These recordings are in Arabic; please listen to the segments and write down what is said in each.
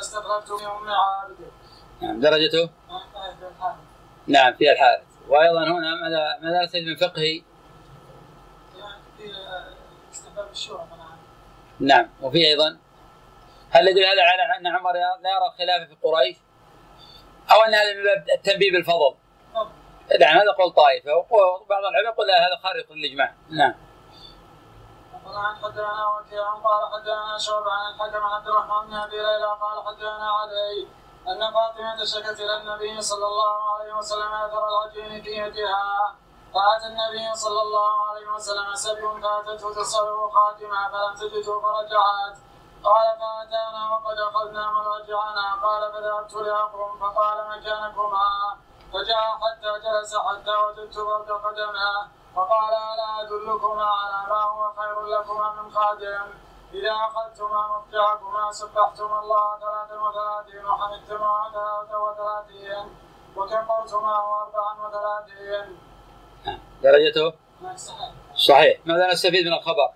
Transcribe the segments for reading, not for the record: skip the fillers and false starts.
فاستخلفت من أم عابد. نعم درجته؟ نعم فيها الحارث. وأيضا هنا ماذا نستفيد من فقهه؟ في استحباب الشورى. نعم. وفي أيضا هل يدل هذا على أن عمر لا يرى خلافه في قريش؟ أو أن هذا من باب التنبيه بالفضل؟ نعم هذا قول طائفة، وبعض العلماء يقول هذا خارق للإجماع. نعم. عن حدثنا وكيع قال حدثنا شعبة عن الحكم عن عبد الرحمن بن أبي ليلى قال حدثنا علي أن فاطمة شكت إلى النبي صلى الله عليه وسلم أثر العجين في يدها، فأتى النبي صلى الله عليه وسلم سبي فأتته تسأله خاتما فلم تجده فرجعت. قال فأتانا وقد أخذنا مضاجعنا. قال فذهبت لأقوم فقال مكانكما، فجاء حتى جلس حتى وجدت برد قدمه، فقال ألا أدلكما على ما هو خير لكما من خادم؟ إذا أخذتما مضجعكما سبحتما الله 33 وحمدتما 33 وكبرتما 34. درجته؟ صحيح. ماذا نستفيد من الخبر؟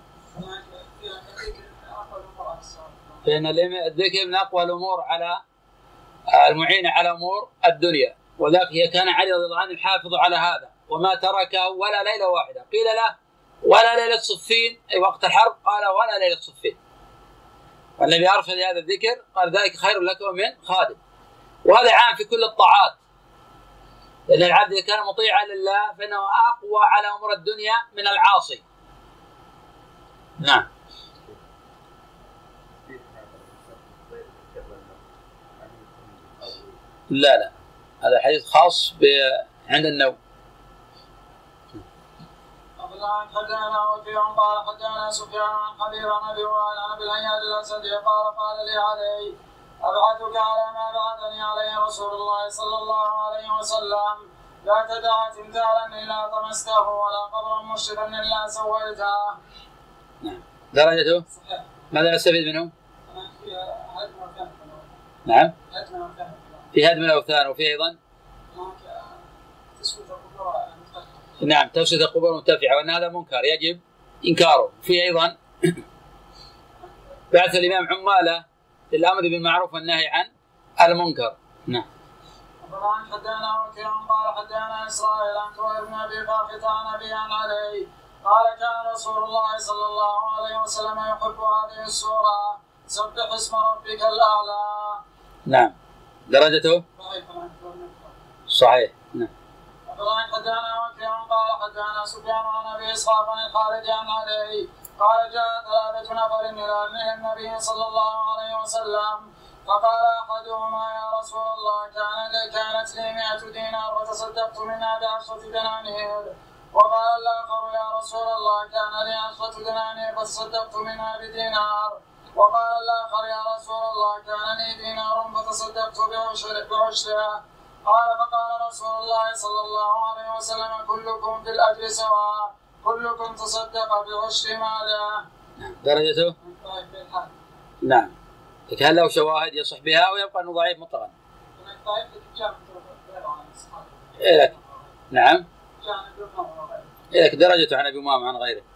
فإن الذكر من أقوى الأمور على المعينة على أمور الدنيا، وذلك كان علي رضي الله عنه يحافظ على هذا وما تركه ولا ليلة واحدة. قيل له ولا ليلة صفين أي وقت الحرب؟ قال ولا ليلة صفين. والنبي أرشد هذا الذكر قال ذلك خير لك من خادم. وهذا عام في كل الطاعات، لأن العبد إذا كان مطيعا لله فإنه أقوى على أمور الدنيا من العاصي. نعم. لا هذا حديث خاص عند النوم. حدثنا وكيع قال حدثنا سفيان عن حبيب عن ابي وائل عن ابي الهياج الاسدي قال لي علي ابعثك على ما بعثني عليه رسول الله صلى الله عليه وسلم، لا تدع تمثالا الا طمسته ولا قبرا مشرفا الا سويته. نعم. درجته؟ صحيح. ماذا نستفيد منه؟ نعم. في هدم الاوثان. وفي ايضا نعم تفسد القبور المرتفعة، وأن هذا منكر يجب إنكاره. في أيضا بعث الإمام عماله للأمر بالمعروف والنهي عن المنكر. نعم. طبعا حدثنا وكيع قال حدثنا إسرائيل عن كوير بن أبي فاقة عن أبي عن علي قال كان رسول الله صلى الله عليه وسلم يحب هذه السورة سبح اسم ربك الأعلى. نعم. درجته؟ صحيح. نعم. حدثنا وكيع قال حدثنا سفيان عن ابي اسحاق عن الخالد عن علي قال جاء 3 نفر الى النبي صلى الله عليه وسلم فقال احدهما يا رسول الله كانت لي 100 دينار وتصدقت منها ب10 دنانير. وقال الاخر يا رسول الله كان لي 10 دنانير فتصدقت منها بدينار. وقال الاخر يا رسول الله كان لي دينار فتصدقت بعشرها. قال فقال رسول الله صلى الله عليه وسلم كلكم في الأجر سواء كلكم تصدق بعشر ماله. درجته؟ نعم. هل له شواهد يصح بها ويبقى أنه ضعيف مطلقا؟ نعم. لك درجته عن أبي أمامة عن غيره.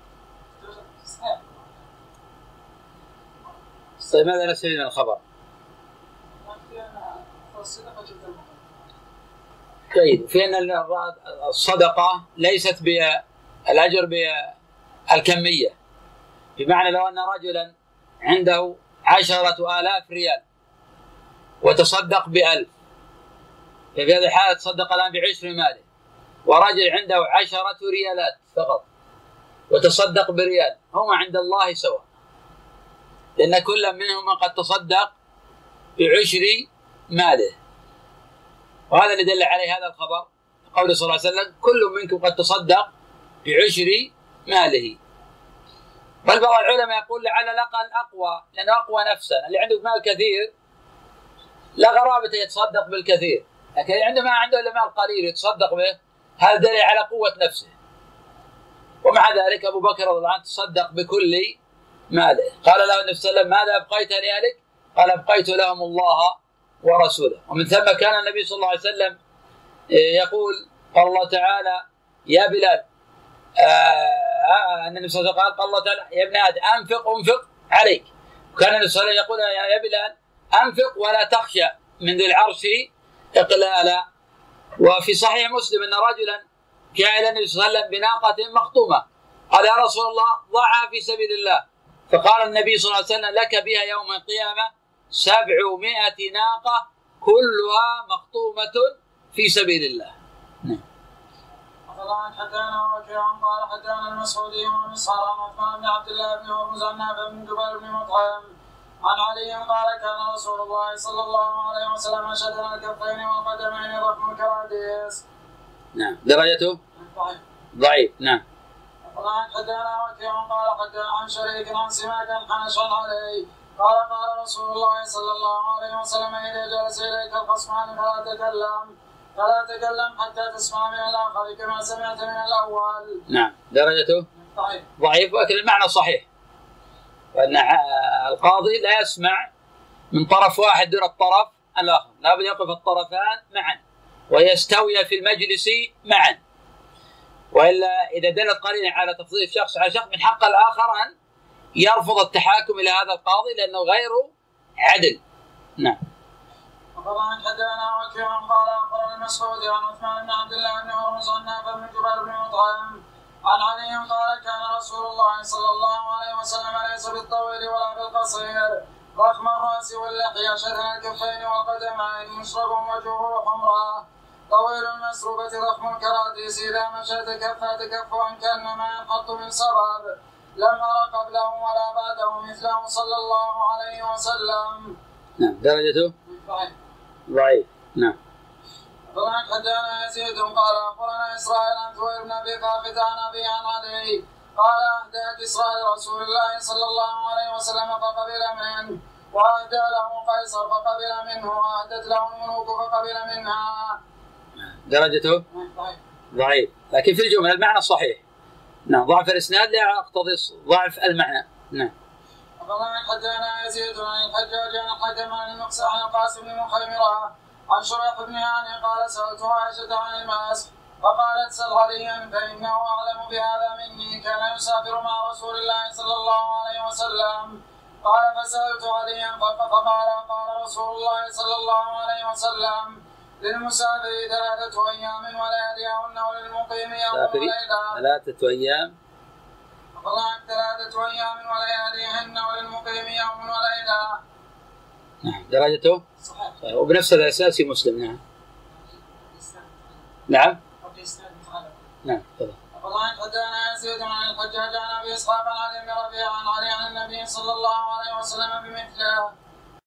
طيب ماذا نستفيد من الخبر؟ جيد. في أن الصدقة ليست بالأجر بالكمية، بمعنى لو أن رجلا عنده 10,000 ريال وتصدق ب1000، ففي هذه الحالة تصدق الآن بعشر ماله. ورجل عنده 10 ريالات فقط وتصدق بريال، هما عند الله سواء، لأن كل منهما قد تصدق بعشر ماله. وهذا اللي دل عليه هذا الخبر قوله صلى الله عليه وسلم كل منكم قد تصدق بعشر ماله. بل بعض العلماء يقول لعل الأقل أقوى، لأنه أقوى نفسا. اللي عنده مال كثير لا غرابة يتصدق بالكثير، لكن اللي عنده ما عنده إلا مال قليل يتصدق به، هذا دليل على قوة نفسه. ومع ذلك أبو بكر رضي الله عنه تصدق بكل ماله. قال له النبي صلى الله عليه وسلم ماذا أبقيت لأهلك؟ قال أبقيت لهم الله ورسوله. ومن ثم كان النبي صلى الله عليه وسلم يقول قال الله تعالى يا بلال النبي صلى الله عليه وسلم قال الله تعالى يا ابن آدم أنفق عليك. وكان النبي صلى الله عليه وسلم يقول يا بلال أنفق ولا تخشى من ذي العرش إقلالا. وفي صحيح مسلم أن رجلا جاء إلى النبي صلى الله عليه وسلم بناقة مخطومة، قال: يا رسول الله ضعها في سبيل الله. فقال النبي صلى الله عليه وسلم: لك بها يوم القيامة 700 ناقة كلها مخطومة في سبيل الله. الله حدثنا وكيع قال حدثنا المسعودي ومسعر عن عثمان بن عبد الله بن هرمز عن نافع بن جبير بن مطعم عن علي قال: كان رسول الله صلى الله عليه وسلم أشد الكفين والقدمين رحم الكراديس. نعم. درجته ضعيف. نعم. الله حدثنا وكيع قال حدثنا عن شريك عن سماك حنش عن علي قال: قال رسول الله صلى الله عليه وسلم: إذا جلس إليك الخصمان فلا تكلم حتى تسمع من الآخر كما سمعت من الأول. نعم. درجته ضعيف، ولكن المعنى صحيح، وأن القاضي لا يسمع من طرف واحد دون الطرف الآخر، لابد يقف الطرفان معا ويستوي في المجلس معا، وإلا إذا دلت قرينة على تفضيل شخص على شخص من حق الآخر أن يرفض التحاكم إلى هذا القاضي لأنه غير عدل. نعم. وطبعا حدثنا وكيع قال: أخبرنا المسعودي عن عثمان بن عبد الله بن هرمز عن نافع بن جبير بن مطعم عن علي قال: كان رسول الله صلى الله عليه وسلم ليس بالطويل ولا بالقصير، ضخم الرأس واللحية شديد الكفين والقدمين، مشرب وجهه حمراء، طويل المسروبة ضخم الكراديس، إذا مشى تكفى تكفوا كأنما ينحط من سراب، لم أر قبله ولا بعده مثله صلى الله عليه وسلم. نعم. درجته ضعيف. نعم. طبعا حدثنا يزيد قال: أخبرنا إسرائيل عن ثوير بن أبي ثابت عن أبي عن علي قال: أهدى إسرائيل رسول الله صلى الله عليه وسلم فقبل منه، وأهدى له قيصر فقبل منه، وأهدت له الملوك فقبل منها. درجته ضعيف، لكن في الجملة المعنى صحيح. نعم. ضعف الإسناد لا يقتضي ضعف المعنى. نعم. طبعا حدثنا يزيد عن الحجاج عن الحكم عن المقسى عن القاسم بن مخيمرة عن شريح بن هاني قال: سألت عائشة عن الماس فقالت: سل عليا فإنه أعلم بهذا مني، كان يسافر مع رسول الله صلى الله عليه وسلم. قال: فسألت عليا فقال: قال رسول الله صلى الله عليه وسلم: للمسافر 3 أيام ولياليهن وللمقيم يوم وليلة. 3 أيام 3 أيام ولياليهن وللمقيم يوم وليلة. نعم. درجته صحيح، وبنفس الأساس مسلم. نعم. نعم. نعم. والله حدثنا يزيد عن الحجاج عن أبي إسحاق عن علي بن ربيعة عن علي عن النبي صلى الله عليه وسلم بمثله.